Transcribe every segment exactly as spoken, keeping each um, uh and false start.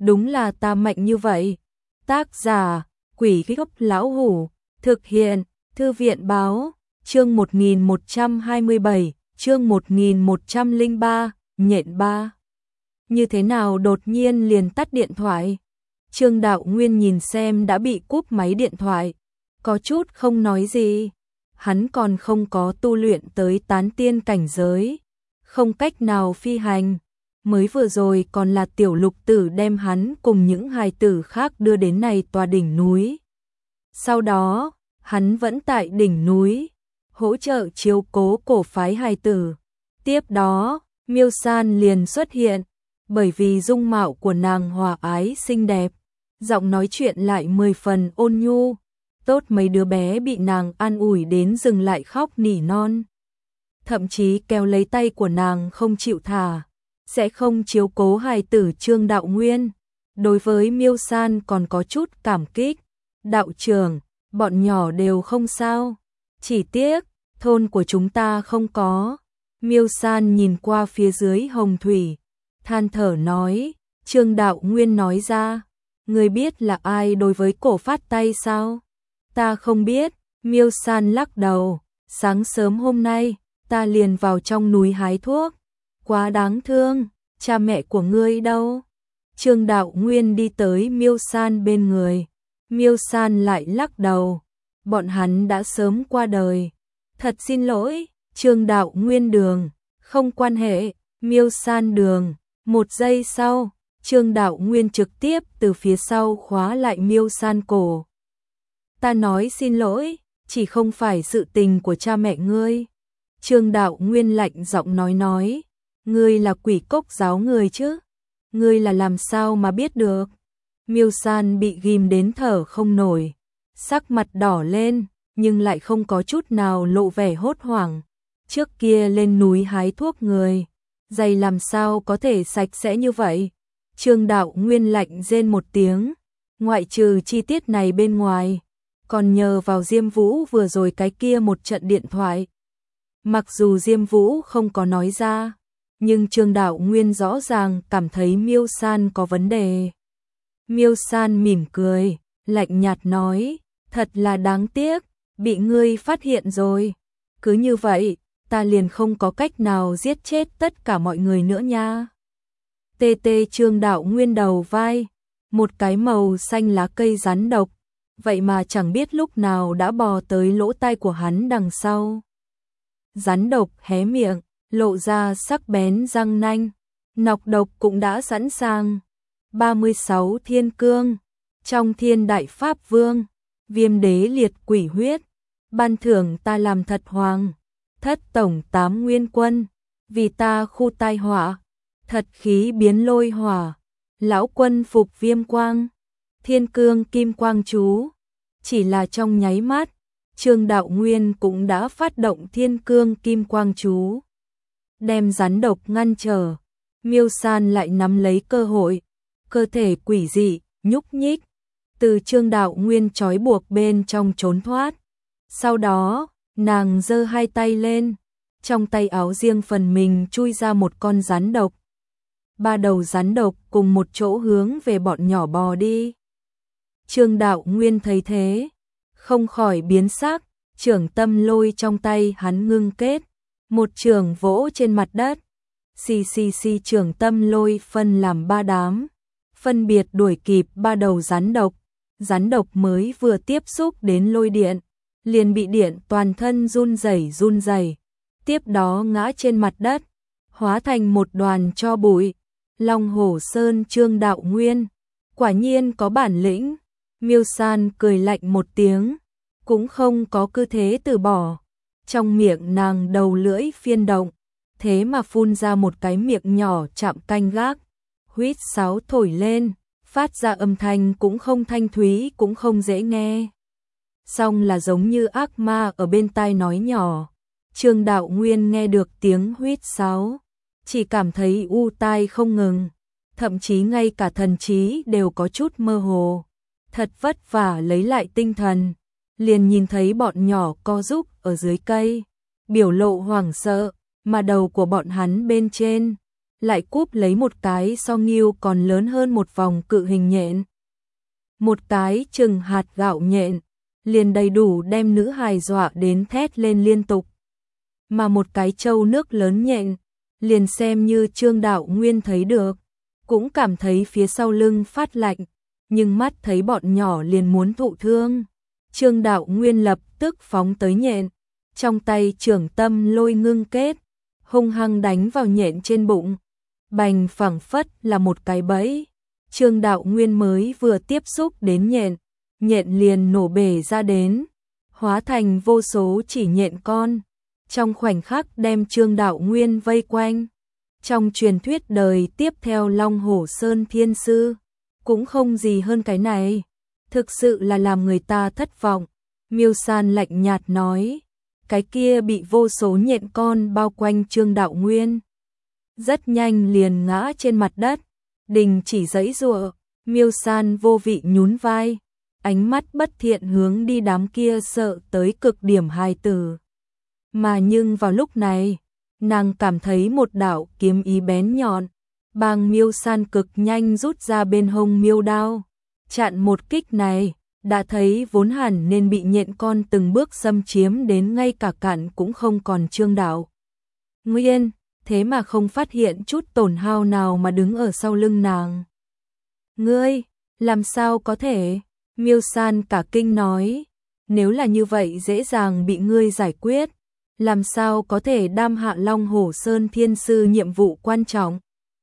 đúng là ta mạnh như vậy. Tác giả, Quỷ Gốc Lão Hủ, thực hiện, Thư viện báo, chương một nghìn một trăm hai mươi bảy, chương một nghìn một trăm lẻ ba, nhện ba. Như thế nào đột nhiên liền tắt điện thoại? Trương Đạo Nguyên nhìn xem đã bị cúp máy điện thoại, có chút không nói gì. Hắn còn không có tu luyện tới tán tiên cảnh giới, không cách nào phi hành. Mới vừa rồi còn là tiểu lục tử đem hắn cùng những hài tử khác đưa đến này tòa đỉnh núi. Sau đó, hắn vẫn tại đỉnh núi, hỗ trợ chiếu cố cổ phái hài tử. Tiếp đó, Miêu San liền xuất hiện, bởi vì dung mạo của nàng hòa ái xinh đẹp, giọng nói chuyện lại mười phần ôn nhu, tốt mấy đứa bé bị nàng an ủi đến dừng lại khóc nỉ non. Thậm chí kéo lấy tay của nàng không chịu thả, sẽ không chiếu cố hài tử Trương Đạo Nguyên. Đối với Miêu San còn có chút cảm kích, đạo trưởng, bọn nhỏ đều không sao, chỉ tiếc, thôn của chúng ta không có. Miêu San nhìn qua phía dưới hồng thủy, than thở nói, Trương Đạo Nguyên nói ra, người biết là ai đối với cổ phát tay sao? Ta không biết. Miêu San lắc đầu, sáng sớm hôm nay, ta liền vào trong núi hái thuốc, quá đáng thương, cha mẹ của ngươi đâu? Trương Đạo Nguyên đi tới Miêu San bên người, Miêu San lại lắc đầu, bọn hắn đã sớm qua đời. Thật xin lỗi, Trương Đạo Nguyên đường, không quan hệ, Miêu San đường. Một giây sau, Trương Đạo Nguyên trực tiếp từ phía sau khóa lại Miêu San cổ. Ta nói xin lỗi, chỉ không phải sự tình của cha mẹ ngươi. Trương Đạo Nguyên lạnh giọng nói nói, ngươi là Quỷ Cốc giáo người chứ? Ngươi là làm sao mà biết được? Miêu San bị ghim đến thở không nổi, sắc mặt đỏ lên, nhưng lại không có chút nào lộ vẻ hốt hoảng. Trước kia lên núi hái thuốc người, giày làm sao có thể sạch sẽ như vậy? Trương Đạo Nguyên lạnh rên một tiếng, ngoại trừ chi tiết này bên ngoài, còn nhờ vào Diêm Vũ vừa rồi cái kia một trận điện thoại. Mặc dù Diêm Vũ không có nói ra, nhưng Trương Đạo Nguyên rõ ràng cảm thấy Miêu San có vấn đề. Miêu San mỉm cười, lạnh nhạt nói, thật là đáng tiếc, bị ngươi phát hiện rồi. Cứ như vậy, ta liền không có cách nào giết chết tất cả mọi người nữa nha. Tê tê Trương Đạo Nguyên đầu vai, một cái màu xanh lá cây rắn độc, vậy mà chẳng biết lúc nào đã bò tới lỗ tai của hắn đằng sau. Rắn độc hé miệng, lộ ra sắc bén răng nanh, nọc độc cũng đã sẵn sàng. ba mươi sáu thiên cương, trong thiên đại pháp vương, viêm đế liệt quỷ huyết, ban thưởng ta làm thật hoàng, thất tổng tám nguyên quân, vì ta khu tai họa, thật khí biến lôi hỏa, lão quân phục viêm quang, thiên cương kim quang chú. Chỉ là trong nháy mắt, Trương Đạo Nguyên cũng đã phát động thiên cương kim quang chú, đem rắn độc ngăn trở. Miêu San lại nắm lấy cơ hội, cơ thể quỷ dị, nhúc nhích, từ Trương Đạo Nguyên trói buộc bên trong trốn thoát. Sau đó, nàng giơ hai tay lên, trong tay áo riêng phần mình chui ra một con rắn độc. Ba đầu rắn độc cùng một chỗ hướng về bọn nhỏ bò đi. Trương Đạo Nguyên thấy thế, không khỏi biến sắc, trưởng tâm lôi trong tay hắn ngưng kết, một trường vỗ trên mặt đất. Xì xì xì trưởng tâm lôi phân làm ba đám, phân biệt đuổi kịp ba đầu rắn độc. Rắn độc mới vừa tiếp xúc đến lôi điện, liền bị điện toàn thân run rẩy run rẩy, tiếp đó ngã trên mặt đất, hóa thành một đoàn tro bụi. Long Hổ Sơn Trương Đạo Nguyên, quả nhiên có bản lĩnh. Miêu San cười lạnh một tiếng, cũng không có cứ thế từ bỏ. Trong miệng nàng đầu lưỡi phiên động, thế mà phun ra một cái miệng nhỏ chạm canh gác. Huýt sáo thổi lên, phát ra âm thanh cũng không thanh thúy cũng không dễ nghe. Song là giống như ác ma ở bên tai nói nhỏ. Trương Đạo Nguyên nghe được tiếng huýt sáo, chỉ cảm thấy u tai không ngừng, thậm chí ngay cả thần trí đều có chút mơ hồ. Thật vất vả lấy lại tinh thần, liền nhìn thấy bọn nhỏ co rúm ở dưới cây, biểu lộ hoảng sợ, mà đầu của bọn hắn bên trên lại cúp lấy một cái so nghiêu còn lớn hơn một vòng cự hình nhện. Một cái chừng hạt gạo nhện, liền đầy đủ đem nữ hài dọa đến thét lên liên tục. Mà một cái trâu nước lớn nhện, liền xem như Trương Đạo Nguyên thấy được, cũng cảm thấy phía sau lưng phát lạnh, nhưng mắt thấy bọn nhỏ liền muốn thụ thương. Trương Đạo Nguyên lập tức phóng tới nhện, trong tay trưởng tâm lôi ngưng kết, hung hăng đánh vào nhện trên bụng. Bành, phẳng phất là một cái bẫy. Trương Đạo Nguyên mới vừa tiếp xúc đến nhện, nhện liền nổ bể ra đến, hóa thành vô số chỉ nhện con, trong khoảnh khắc đem Trương Đạo Nguyên vây quanh. Trong truyền thuyết đời tiếp theo Long Hổ Sơn Thiên Sư, cũng không gì hơn cái này, thực sự là làm người ta thất vọng. Miêu San lạnh nhạt nói, cái kia bị vô số nhện con bao quanh Trương Đạo Nguyên, rất nhanh liền ngã trên mặt đất, đình chỉ giãy giụa. Miêu San vô vị nhún vai, ánh mắt bất thiện hướng đi đám kia sợ tới cực điểm hài tử. Mà nhưng vào lúc này, nàng cảm thấy một đạo kiếm ý bén nhọn, bang Miêu San cực nhanh rút ra bên hông miêu đao. Chặn một kích này, đã thấy vốn hẳn nên bị nhện con từng bước xâm chiếm đến ngay cả cạn cũng không còn Trương Đạo Nguyên, thế mà không phát hiện chút tổn hao nào mà đứng ở sau lưng nàng. Ngươi, làm sao có thể? Miêu San cả kinh nói, nếu là như vậy dễ dàng bị ngươi giải quyết, làm sao có thể đam hạ Long Hổ Sơn Thiên Sư nhiệm vụ quan trọng.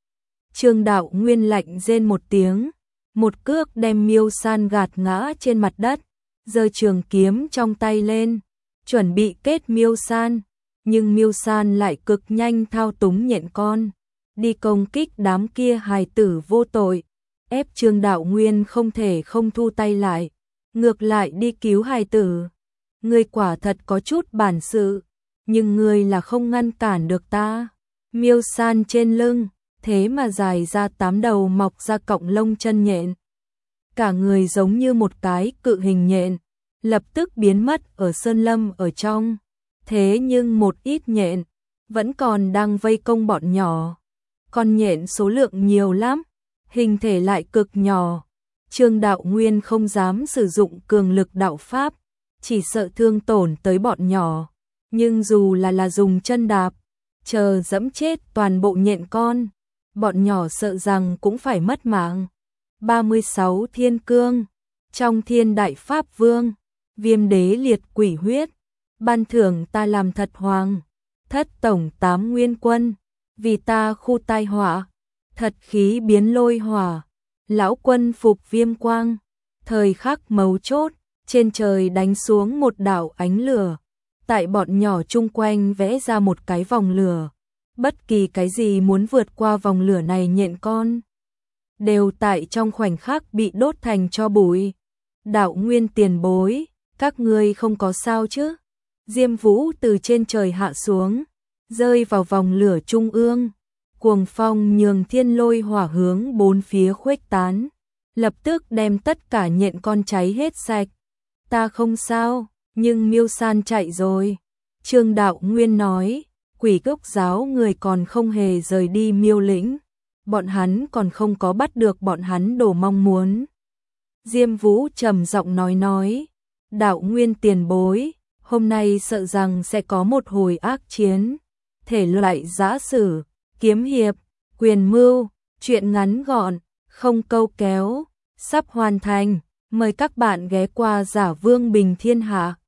Trương Đạo Nguyên lạnh rên một tiếng, một cước đem Miêu San gạt ngã trên mặt đất, giơ trường kiếm trong tay lên, chuẩn bị kết Miêu San, nhưng Miêu San lại cực nhanh thao túng nhện con, đi công kích đám kia hài tử vô tội, ép Trương Đạo Nguyên không thể không thu tay lại, ngược lại đi cứu hài tử. Ngươi quả thật có chút bản sự, nhưng ngươi là không ngăn cản được ta. Miêu San trên lưng, thế mà dài ra tám đầu mọc ra cọng lông chân nhện. Cả người giống như một cái cự hình nhện, lập tức biến mất ở sơn lâm ở trong. Thế nhưng một ít nhện, vẫn còn đang vây công bọn nhỏ. Con nhện số lượng nhiều lắm, hình thể lại cực nhỏ. Trương Đạo Nguyên không dám sử dụng cường lực đạo pháp, chỉ sợ thương tổn tới bọn nhỏ. Nhưng dù là là dùng chân đạp, chờ dẫm chết toàn bộ nhện con, bọn nhỏ sợ rằng cũng phải mất mạng. ba mươi sáu Thiên Cương, trong Thiên Đại Pháp Vương, Viêm Đế liệt quỷ huyết, ban thưởng ta làm thật hoàng, thất tổng tám nguyên quân, vì ta khu tai họa, thật khí biến lôi hỏa, lão quân phục viêm quang. Thời khắc mấu chốt, trên trời đánh xuống một đạo ánh lửa, tại bọn nhỏ chung quanh vẽ ra một cái vòng lửa. Bất kỳ cái gì muốn vượt qua vòng lửa này nhện con, đều tại trong khoảnh khắc bị đốt thành tro bụi. Đạo Nguyên tiền bối, các ngươi không có sao chứ? Diêm Vũ từ trên trời hạ xuống, rơi vào vòng lửa trung ương. Cuồng phong nhường thiên lôi hỏa hướng bốn phía khuếch tán, lập tức đem tất cả nhện con cháy hết sạch. Ta không sao, nhưng Miêu San chạy rồi. Trương Đạo Nguyên nói, Quỷ Cốc giáo người còn không hề rời đi Miêu lĩnh, bọn hắn còn không có bắt được bọn hắn đồ mong muốn. Diêm Vũ trầm giọng nói nói, Đạo Nguyên tiền bối, hôm nay sợ rằng sẽ có một hồi ác chiến, thể loại giã sử, kiếm hiệp, quyền mưu, truyện ngắn gọn, không câu kéo, sắp hoàn thành, mời các bạn ghé qua Giả Vương Bình Thiên Hạ.